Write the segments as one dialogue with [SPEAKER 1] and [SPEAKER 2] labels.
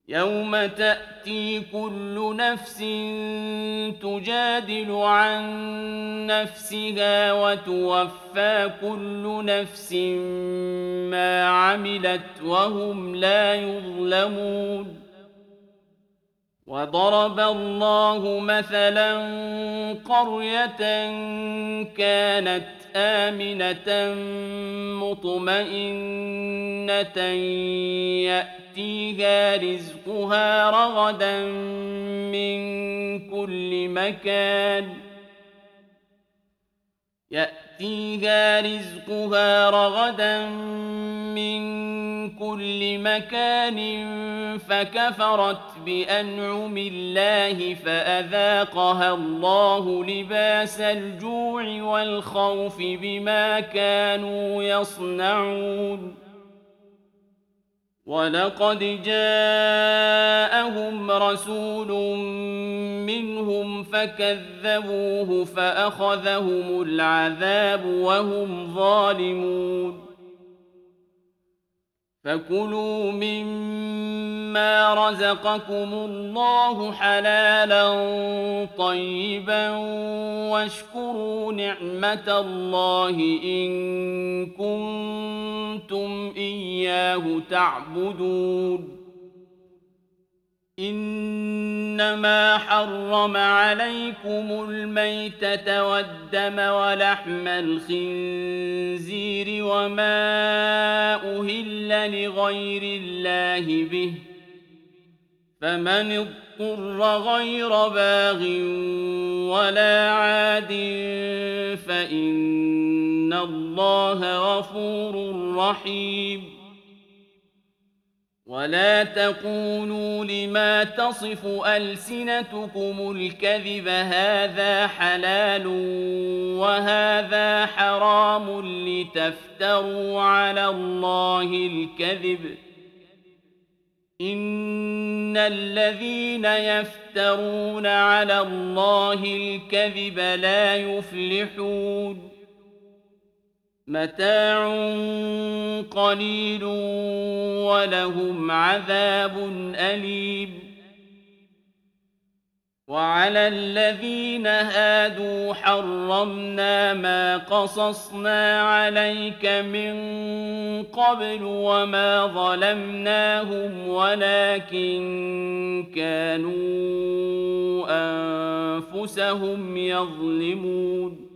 [SPEAKER 1] يوم تأتي كل نفس تجادل عن نفسها وتوفى كل نفس ما عملت وهم لا يظلمون. وضرب الله مثلا قرية كانت آمنة مطمئنة يأتيها رزقها رغدا من كل مكان فكفرت بأنعم الله فأذاقها الله لباس الجوع والخوف بما كانوا يصنعون. ولقد جاءهم رسول منهم فكذبوه فأخذهم العذاب وهم ظالمون. فكلوا مما رزقكم الله حلالا طيبا واشكروا نعمة الله إن كنتم إياه تعبدون. إنما حرم عليكم الميتة والدم ولحم الخنزير وما أهل لغير الله به، فمن اضطر غير باغ ولا عاد فإن الله غفور رحيم. ولا تقولوا لما تصف ألسنتكم الكذب هذا حلال وهذا حرام لتفتروا على الله الكذب. إن الذين يفترون على الله الكذب لا يفلحون. متاع قليل ولهم عذاب أليم. وعلى الذين هادوا حرمنا ما قصصنا عليك من قبل وما ظلمناهم ولكن كانوا أنفسهم يظلمون.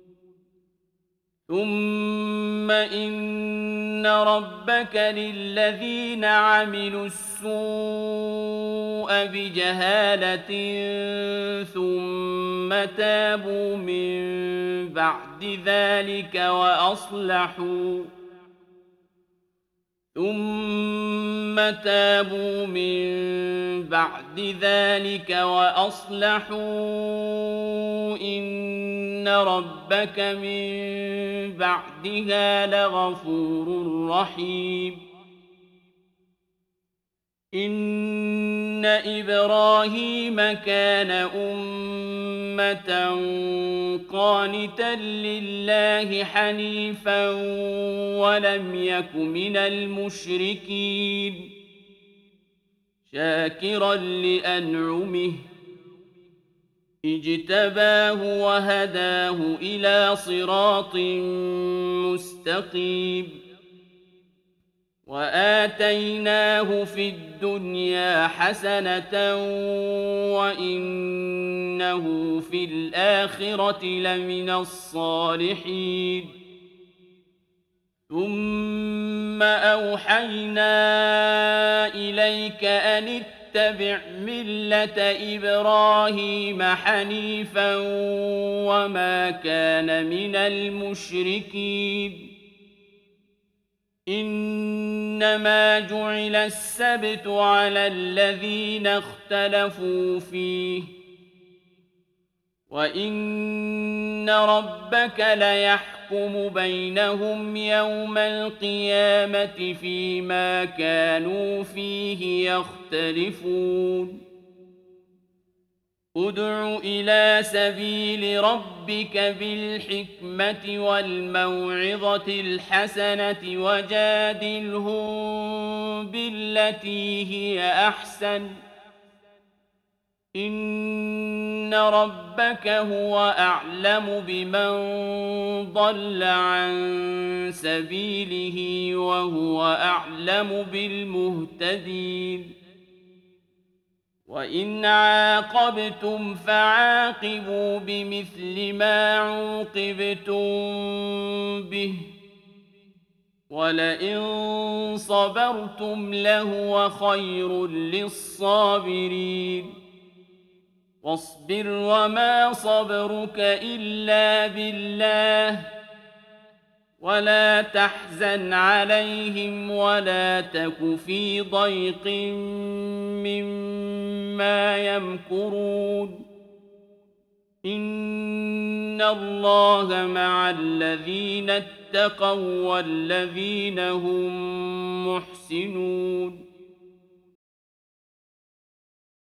[SPEAKER 1] ثم إن ربك للذين عملوا السوء بجهالة ثم تابوا من بعد ذلك وأصلحوا إن ربك من بعدها لغفور رحيم. إن إبراهيم كان أمة قانتا لله حنيفا ولم يك من المشركين شاكرا لأنعمه اجتباه وهداه إلى صراط مستقيم. وآتيناه في الدنيا حسنة وإنه في الآخرة لمن الصالحين. ثم أوحينا إليك أن اتبع ملة إبراهيم حنيفا وما كان من المشركين. إنما جعل السبت على الذين اختلفوا فيه وإن ربك ليحكم بينهم يوم القيامة فيما كانوا فيه يختلفون. ادْعُ إِلَىٰ سَبِيلِ رَبِّكَ بِالْحِكْمَةِ وَالْمَوْعِظَةِ الْحَسَنَةِ وَجَادِلْهُم بِالَّتِي هِيَ أَحْسَنُ ۚ إِنَّ رَبَّكَ هُوَ أَعْلَمُ بِمَن ضَلَّ عَن سَبِيلِهِ وَهُوَ أَعْلَمُ بِالْمُهْتَدِينَ وَإِنْ عَاقَبْتُمْ فَعَاقِبُوا بِمِثْلِ مَا عُوقِبْتُم بِهِ ۖ وَلَئِن صَبَرْتُمْ لَهُوَ خَيْرٌ لِّلصَّابِرِينَ وَاصْبِرْ وَمَا صَبْرُكَ إِلَّا بِاللَّهِ ۚ وَلَا تَحْزَنْ عَلَيْهِمْ وَلَا تَكُ فِي ضَيْقٍ مِّمَّا يَمْكُرُونَ إِنَّ اللَّهَ مَعَ الَّذِينَ اتَّقَوا وَّالَّذِينَ هُم مُّحْسِنُونَ